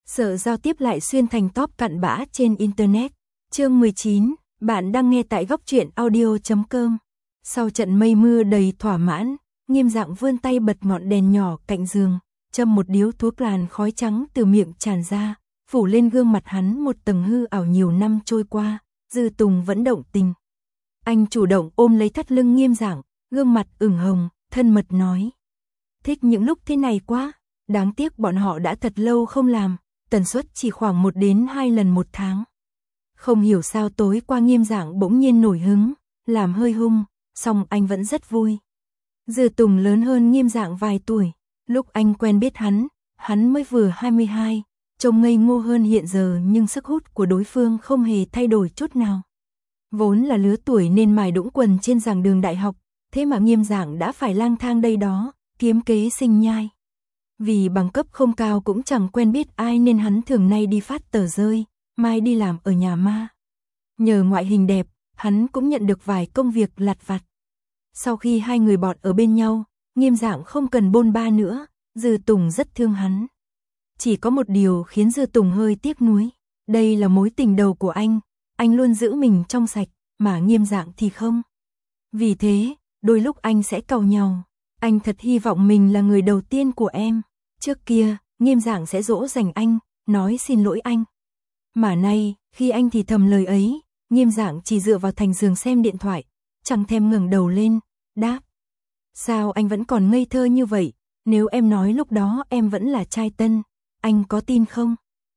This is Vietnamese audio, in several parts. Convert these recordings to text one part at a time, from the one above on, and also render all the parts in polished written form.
Sợ giao tiếp lại xuyên thành top cặn bã trên Internet. Chương 19, bạn đang nghe tại góc truyện audio.com. Sau trận mây mưa đầy thỏa mãn, Nghiêm Dạng vươn tay bật ngọn đèn nhỏ cạnh giường, châm một điếu thuốc làn khói trắng từ miệng tràn ra, phủ lên gương mặt hắn một tầng hư ảo nhiều năm trôi qua. Dư Tùng vẫn động tình. Anh chủ động ôm lấy thắt lưng Nghiêm Dạng, gương mặt ửng hồng, thân mật nói: thích những lúc thế này quá, đáng tiếc bọn họ đã thật lâu không làm, tần suất chỉ khoảng 1 đến 2 lần một tháng. Không hiểu sao tối qua Nghiêm Dạng bỗng nhiên nổi hứng, làm hơi hung, song anh vẫn rất vui. Dư Tùng lớn hơn Nghiêm Dạng vài tuổi, lúc anh quen biết hắn mới vừa 22, trông ngây ngô hơn hiện giờ nhưng sức hút của đối phương không hề thay đổi chút nào. Vốn là lứa tuổi nên mài đũng quần trên giảng đường đại học, thế mà Nghiêm Dạng đã phải lang thang đây đó, kiếm kế sinh nhai. Vì bằng cấp không cao cũng chẳng quen biết ai nên hắn thường nay đi phát tờ rơi, mai đi làm ở nhà ma. Nhờ ngoại hình đẹp, hắn cũng nhận được vài công việc lặt vặt. Sau khi hai người bọn ở bên nhau, Nghiêm Dạng không cần bôn ba nữa, Dư Tùng rất thương hắn. Chỉ có một điều khiến Dư Tùng hơi tiếc nuối, đây là mối tình đầu của anh luôn giữ mình trong sạch, mà Nghiêm Dạng thì không. Vì thế, đôi lúc anh sẽ càu nhàu, anh thật hy vọng mình là người đầu tiên của em. Trước kia, Nghiêm Dạng sẽ dỗ dành anh, nói xin lỗi anh. Mà nay, khi anh thì thầm lời ấy, Nghiêm Dạng chỉ dựa vào thành giường xem điện thoại, chẳng thèm ngẩng đầu lên, đáp: sao anh vẫn còn ngây thơ như vậy, nếu em nói lúc đó em vẫn là trai tân, anh có tin không?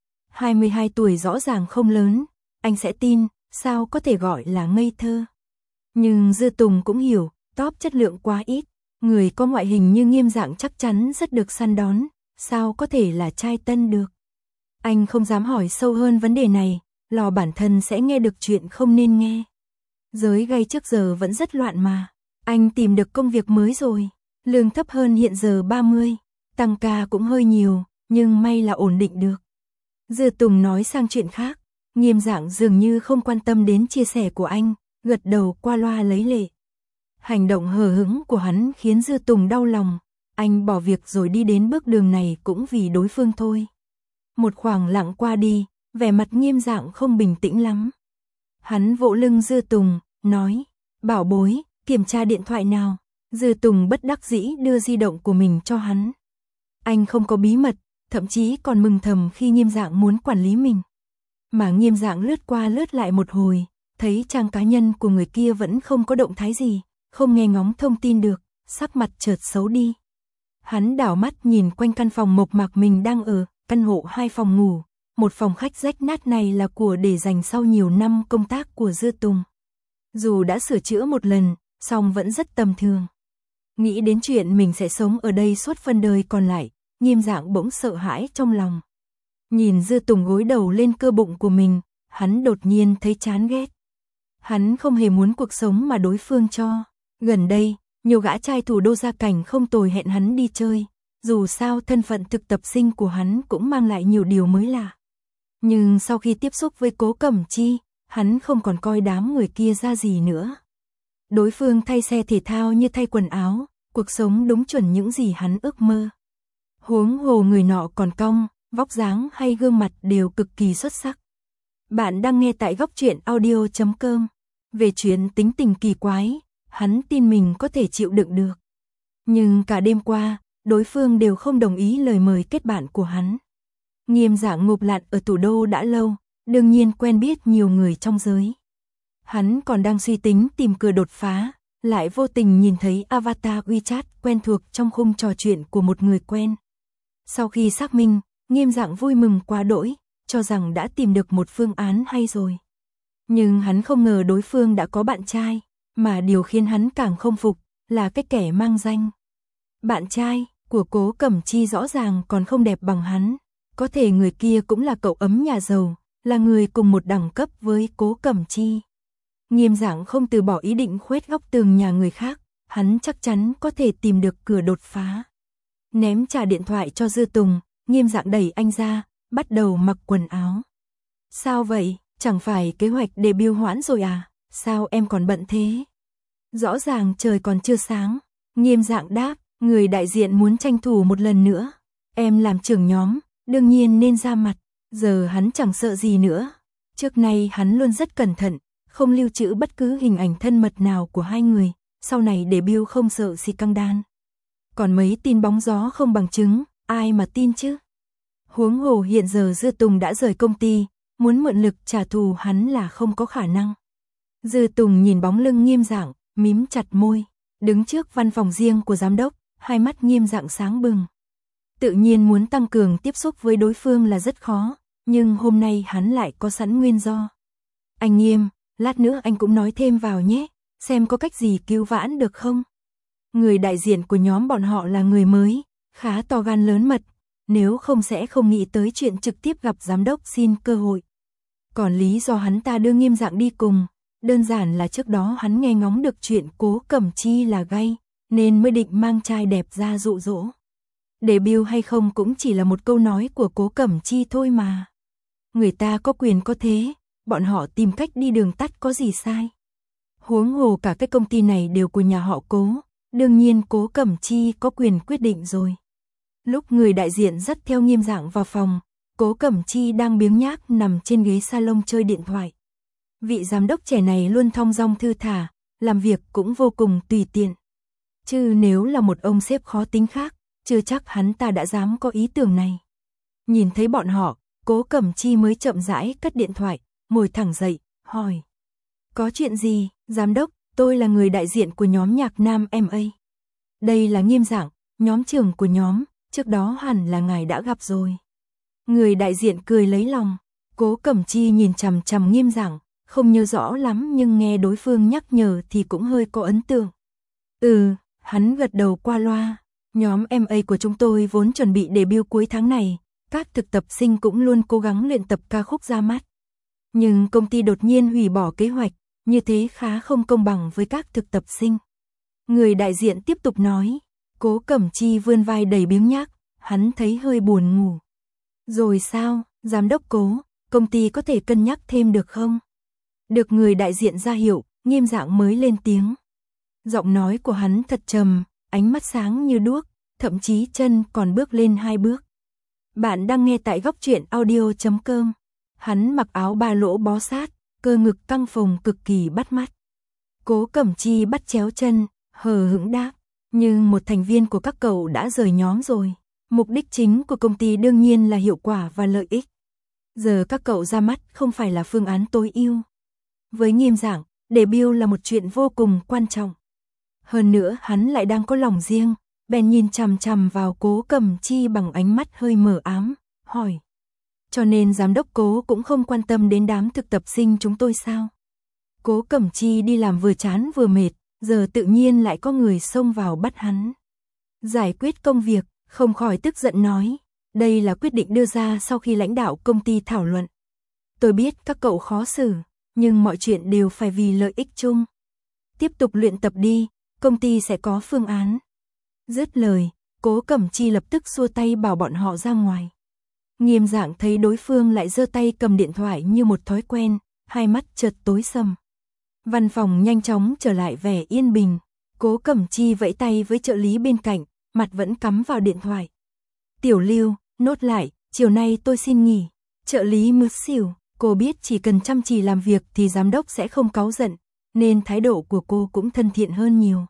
22 tuổi rõ ràng không lớn, anh sẽ tin, sao có thể gọi là ngây thơ. Nhưng Dư Tùng cũng hiểu, top chất lượng quá ít, người có ngoại hình như Nghiêm Dạng chắc chắn rất được săn đón, sao có thể là trai tân được. Anh không dám hỏi sâu hơn vấn đề này, lo bản thân sẽ nghe được chuyện không nên nghe. Giới gay trước giờ vẫn rất loạn mà, anh tìm được công việc mới rồi, lương thấp hơn hiện giờ 30, tăng ca cũng hơi nhiều, nhưng may là ổn định được. Dư Tùng nói sang chuyện khác, Nghiêm Dạng dường như không quan tâm đến chia sẻ của anh, gật đầu qua loa lấy lệ. Hành động hờ hững của hắn khiến Dư Tùng đau lòng, anh bỏ việc rồi đi đến bước đường này cũng vì đối phương thôi. Một khoảng lặng qua đi, vẻ mặt Nghiêm Dạng không bình tĩnh lắm. Hắn vỗ lưng Dư Tùng, nói: bảo bối, kiểm tra điện thoại nào. Dư Tùng bất đắc dĩ đưa di động của mình cho hắn. Anh không có bí mật, thậm chí còn mừng thầm khi Nghiêm Dạng muốn quản lý mình. Mà Nghiêm Dạng lướt qua lướt lại một hồi, thấy trang cá nhân của người kia vẫn không có động thái gì, không nghe ngóng thông tin được, sắc mặt chợt xấu đi. Hắn đảo mắt nhìn quanh căn phòng mộc mạc mình đang ở, căn hộ 2 phòng ngủ, một phòng khách rách nát này là của để dành sau nhiều năm công tác của Dư Tùng. Dù đã sửa chữa một lần, song vẫn rất tầm thường. Nghĩ đến chuyện mình sẽ sống ở đây suốt phần đời còn lại, Nghiêm Dạng bỗng sợ hãi trong lòng. Nhìn Dư Tùng gối đầu lên cơ bụng của mình, hắn đột nhiên thấy chán ghét. Hắn không hề muốn cuộc sống mà đối phương cho. Gần đây, nhiều gã trai thủ đô gia cảnh không tồi hẹn hắn đi chơi. Dù sao thân phận thực tập sinh của hắn cũng mang lại nhiều điều mới lạ. Nhưng sau khi tiếp xúc với Cố Cẩm Chi, hắn không còn coi đám người kia ra gì nữa. Đối phương thay xe thể thao như thay quần áo, cuộc sống đúng chuẩn những gì hắn ước mơ. Huống hồ người nọ còn cong, vóc dáng hay gương mặt đều cực kỳ xuất sắc. Bạn đang nghe tại góc truyện audio.com. Về chuyện tính tình kỳ quái, hắn tin mình có thể chịu đựng được. Nhưng cả đêm qua, đối phương đều không đồng ý lời mời kết bạn của hắn. Nghiêm Dạng ngụp lặn ở thủ đô đã lâu, đương nhiên quen biết nhiều người trong giới. Hắn còn đang suy tính tìm cửa đột phá, lại vô tình nhìn thấy avatar WeChat quen thuộc trong khung trò chuyện của một người quen. Sau khi xác minh, Nghiêm Dạng vui mừng quá đỗi, cho rằng đã tìm được một phương án hay rồi. Nhưng hắn không ngờ đối phương đã có bạn trai, mà điều khiến hắn càng không phục là cái kẻ mang danh. Bạn trai của Cố Cẩm Chi rõ ràng còn không đẹp bằng hắn, có thể người kia cũng là cậu ấm nhà giàu, là người cùng một đẳng cấp với Cố Cẩm Chi. Nghiêm Dạng không từ bỏ ý định khuét góc tường nhà người khác, hắn chắc chắn có thể tìm được cửa đột phá. Ném trả điện thoại cho Dư Tùng, Nghiêm Dạng đẩy anh ra, bắt đầu mặc quần áo. Sao vậy, chẳng phải kế hoạch debut hoãn rồi à, sao em còn bận thế? Rõ ràng trời còn chưa sáng. Nghiêm Dạng đáp, người đại diện muốn tranh thủ một lần nữa. Em làm trưởng nhóm, đương nhiên nên ra mặt, giờ hắn chẳng sợ gì nữa. Trước nay hắn luôn rất cẩn thận, không lưu trữ bất cứ hình ảnh thân mật nào của hai người, sau này debut không sợ scandal. Còn mấy tin bóng gió không bằng chứng, ai mà tin chứ? Huống hồ hiện giờ Dư Tùng đã rời công ty, muốn mượn lực trả thù hắn là không có khả năng. Dư Tùng nhìn bóng lưng Nghiêm Dạng, mím chặt môi, đứng trước văn phòng riêng của giám đốc, hai mắt Nghiêm Dạng sáng bừng. Tự nhiên muốn tăng cường tiếp xúc với đối phương là rất khó, nhưng hôm nay hắn lại có sẵn nguyên do. Anh Nghiêm, lát nữa anh cũng nói thêm vào nhé, xem có cách gì cứu vãn được không? Người đại diện của nhóm bọn họ là người mới, khá to gan lớn mật, nếu không sẽ không nghĩ tới chuyện trực tiếp gặp giám đốc xin cơ hội. Còn lý do hắn ta đưa Nghiêm Dạng đi cùng, đơn giản là trước đó hắn nghe ngóng được chuyện Cố Cẩm Chi là gay, nên mới định mang trai đẹp ra dụ dỗ. Debut hay không cũng chỉ là một câu nói của Cố Cẩm Chi thôi mà. Người ta có quyền có thế, bọn họ tìm cách đi đường tắt có gì sai. Huống hồ cả cái công ty này đều của nhà họ Cố, đương nhiên Cố Cẩm Chi có quyền quyết định rồi. Lúc người đại diện dắt theo Nghiêm Dạng vào phòng, Cố Cẩm Chi đang biếng nhác nằm trên ghế salon chơi điện thoại. Vị giám đốc trẻ này luôn thong dong thư thả, làm việc cũng vô cùng tùy tiện. Chứ nếu là một ông sếp khó tính khác, chưa chắc hắn ta đã dám có ý tưởng này. Nhìn thấy bọn họ, Cố Cẩm Chi mới chậm rãi cất điện thoại, ngồi thẳng dậy, hỏi. Có chuyện gì, giám đốc, tôi là người đại diện của nhóm nhạc nam MA. Đây là Nghiêm Dạng, nhóm trưởng của nhóm, trước đó hẳn là ngài đã gặp rồi. Người đại diện cười lấy lòng, Cố Cẩm Chi nhìn chằm chằm Nghiêm Dạng, không nhớ rõ lắm nhưng nghe đối phương nhắc nhở thì cũng hơi có ấn tượng. Hắn gật đầu qua loa, nhóm MA của chúng tôi vốn chuẩn bị debut cuối tháng này, các thực tập sinh cũng luôn cố gắng luyện tập ca khúc ra mắt. Nhưng công ty đột nhiên hủy bỏ kế hoạch, như thế khá không công bằng với các thực tập sinh. Người đại diện tiếp tục nói, Cố Cẩm Chi vươn vai đầy biếng nhác, hắn thấy hơi buồn ngủ. Rồi sao, giám đốc Cố, công ty có thể cân nhắc thêm được không? Được người đại diện ra hiệu, Nghiêm Dạng mới lên tiếng. Giọng nói của hắn thật trầm, ánh mắt sáng như đuốc, thậm chí chân còn bước lên 2 bước. Bạn đang nghe tại góc truyện audio.com. Hắn mặc áo ba lỗ bó sát, cơ ngực căng phồng cực kỳ bắt mắt. Cố Cẩm Chi bắt chéo chân, hờ hững đáp. Nhưng một thành viên của các cậu đã rời nhóm rồi. Mục đích chính của công ty đương nhiên là hiệu quả và lợi ích. Giờ các cậu ra mắt không phải là phương án tối ưu. Với Nghiêm Dạng, debut là một chuyện vô cùng quan trọng. Hơn nữa hắn lại đang có lòng riêng, bèn nhìn chằm chằm vào Cố Cẩm Chi bằng ánh mắt hơi mờ ám, hỏi. Cho nên giám đốc Cố cũng không quan tâm đến đám thực tập sinh chúng tôi sao? Cố Cẩm Chi đi làm vừa chán vừa mệt, giờ tự nhiên lại có người xông vào bắt hắn. Giải quyết công việc, không khỏi tức giận nói. Đây là quyết định đưa ra sau khi lãnh đạo công ty thảo luận. Tôi biết các cậu khó xử, nhưng mọi chuyện đều phải vì lợi ích chung. Tiếp tục luyện tập đi, công ty sẽ có phương án. Dứt lời, Cố Cẩm Chi lập tức xua tay bảo bọn họ ra ngoài. Nghiêm Dạng thấy đối phương lại giơ tay cầm điện thoại như một thói quen, hai mắt chợt tối sầm. Văn phòng nhanh chóng trở lại vẻ yên bình. Cố Cẩm Chi vẫy tay với trợ lý bên cạnh, mặt vẫn cắm vào điện thoại. Tiểu Lưu, nốt lại, chiều nay tôi xin nghỉ. Trợ lý mướt xỉu, cô biết chỉ cần chăm chỉ làm việc thì giám đốc sẽ không cáu giận, nên thái độ của cô cũng thân thiện hơn nhiều.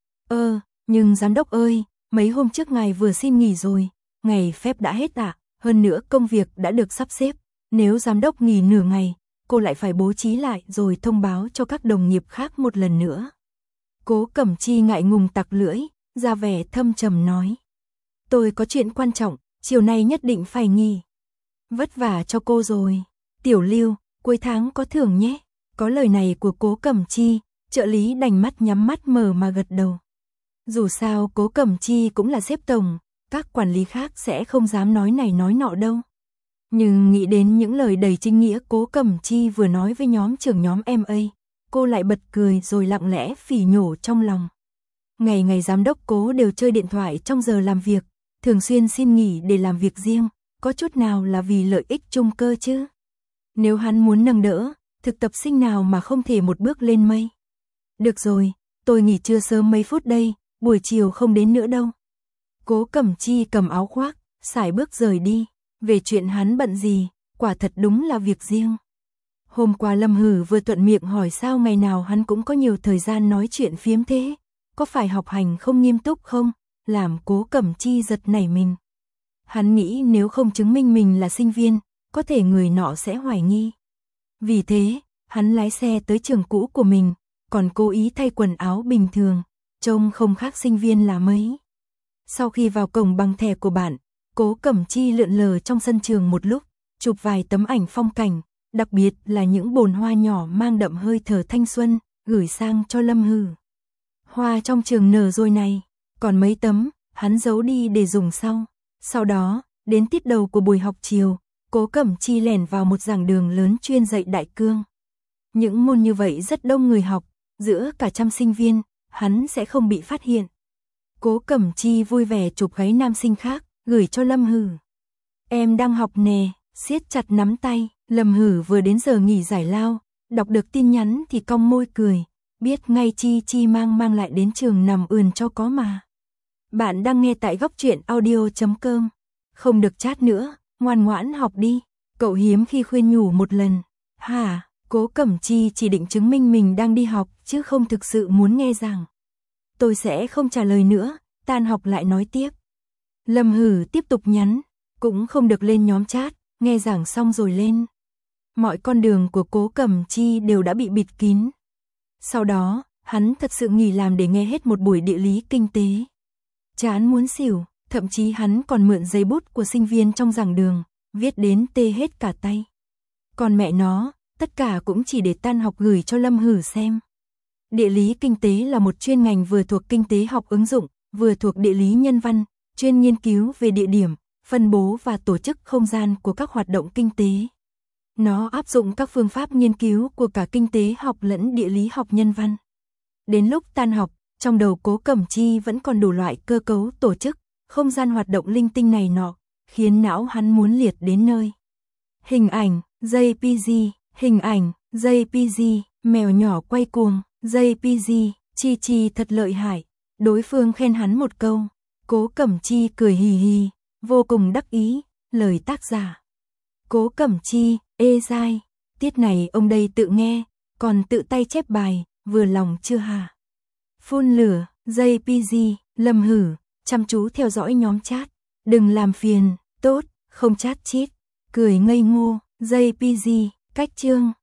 Nhưng giám đốc ơi, mấy hôm trước ngài vừa xin nghỉ rồi, ngày phép đã hết ạ, hơn nữa công việc đã được sắp xếp, nếu giám đốc nghỉ nửa ngày, cô lại phải bố trí lại rồi thông báo cho các đồng nghiệp khác một lần nữa. Cố Cẩm Chi ngại ngùng tặc lưỡi, ra vẻ thâm trầm nói. Tôi có chuyện quan trọng, chiều nay nhất định phải nghỉ. Vất vả cho cô rồi. Tiểu Lưu, cuối tháng có thưởng nhé. Có lời này của Cố Cẩm Chi, trợ lý đành mắt nhắm mắt mở mà gật đầu. Dù sao Cố Cẩm Chi cũng là sếp tổng, các quản lý khác sẽ không dám nói này nói nọ đâu. Nhưng nghĩ đến những lời đầy chính nghĩa Cố Cẩm Chi vừa nói với nhóm trưởng nhóm MA, cô lại bật cười rồi lặng lẽ phỉ nhổ trong lòng. Ngày ngày giám đốc Cố đều chơi điện thoại trong giờ làm việc, thường xuyên xin nghỉ để làm việc riêng, có chút nào là vì lợi ích chung cơ chứ? Nếu hắn muốn nâng đỡ, thực tập sinh nào mà không thể một bước lên mây. Được rồi, tôi nghỉ trưa sớm mấy phút đây, buổi chiều không đến nữa đâu. Cố Cẩm Chi cầm áo khoác, sải bước rời đi. Về chuyện hắn bận gì, quả thật đúng là việc riêng. Hôm qua Lâm Hử vừa thuận miệng hỏi sao ngày nào hắn cũng có nhiều thời gian nói chuyện phiếm thế, có phải học hành không nghiêm túc không, làm Cố Cẩm Chi giật nảy mình. Hắn nghĩ nếu không chứng minh mình là sinh viên, có thể người nọ sẽ hoài nghi. Vì thế, hắn lái xe tới trường cũ của mình, còn cố ý thay quần áo bình thường, trông không khác sinh viên là mấy. Sau khi vào cổng bằng thẻ của bạn, Cố Cẩm Chi lượn lờ trong sân trường một lúc, chụp vài tấm ảnh phong cảnh, đặc biệt là những bồn hoa nhỏ mang đậm hơi thở thanh xuân, gửi sang cho Lâm Hử. Hoa trong trường nở rồi này, còn mấy tấm, hắn giấu đi để dùng sau. Sau đó, đến tiết đầu của buổi học chiều, Cố Cẩm Chi lẻn vào một giảng đường lớn chuyên dạy đại cương. Những môn như vậy rất đông người học, giữa cả trăm sinh viên, hắn sẽ không bị phát hiện. Cố Cẩm Chi vui vẻ chụp gáy nam sinh khác, gửi cho Lâm Hử. Em đang học nè, siết chặt nắm tay. Lâm Hử vừa đến giờ nghỉ giải lao, đọc được tin nhắn thì cong môi cười, biết ngay Chi mang lại đến trường nằm ườn cho có mà. Bạn đang nghe tại góc truyện audio.com. Không được chat nữa, ngoan ngoãn học đi. Cậu hiếm khi khuyên nhủ một lần. Hả, Cố Cẩm Chi chỉ định chứng minh mình đang đi học chứ không thực sự muốn nghe giảng. Tôi sẽ không trả lời nữa, tan học lại nói tiếp. Lâm Hử tiếp tục nhắn, cũng không được lên nhóm chat, nghe giảng xong rồi lên. Mọi con đường của Cố Cẩm Chi đều đã bị bịt kín. Sau đó, hắn thật sự nghỉ làm để nghe hết một buổi địa lý kinh tế. Chán muốn xỉu, thậm chí hắn còn mượn giấy bút của sinh viên trong giảng đường, viết đến tê hết cả tay. Còn mẹ nó, tất cả cũng chỉ để tan học gửi cho Lâm Hử xem. Địa lý kinh tế là một chuyên ngành vừa thuộc kinh tế học ứng dụng, vừa thuộc địa lý nhân văn, chuyên nghiên cứu về địa điểm, phân bố và tổ chức không gian của các hoạt động kinh tế. Nó áp dụng các phương pháp nghiên cứu của cả kinh tế học lẫn địa lý học nhân văn. Đến lúc tan học, trong đầu Cố Cẩm Chi vẫn còn đủ loại cơ cấu tổ chức, không gian hoạt động linh tinh này nọ, khiến não hắn muốn liệt đến nơi. Hình ảnh, JPG, hình ảnh, JPG, mèo nhỏ quay cuồng, JPG, Chi thật lợi hại. Đối phương khen hắn một câu, Cố Cẩm Chi cười hì hì, vô cùng đắc ý, lời tác giả. Cố Cẩm Chi, ê dai, tiết này ông đây tự nghe, còn tự tay chép bài, vừa lòng chưa hả? Phun lửa, JPG, Lâm Hử, chăm chú theo dõi nhóm chat, đừng làm phiền, tốt, không chat chít, cười ngây ngô, JPG, cách chương.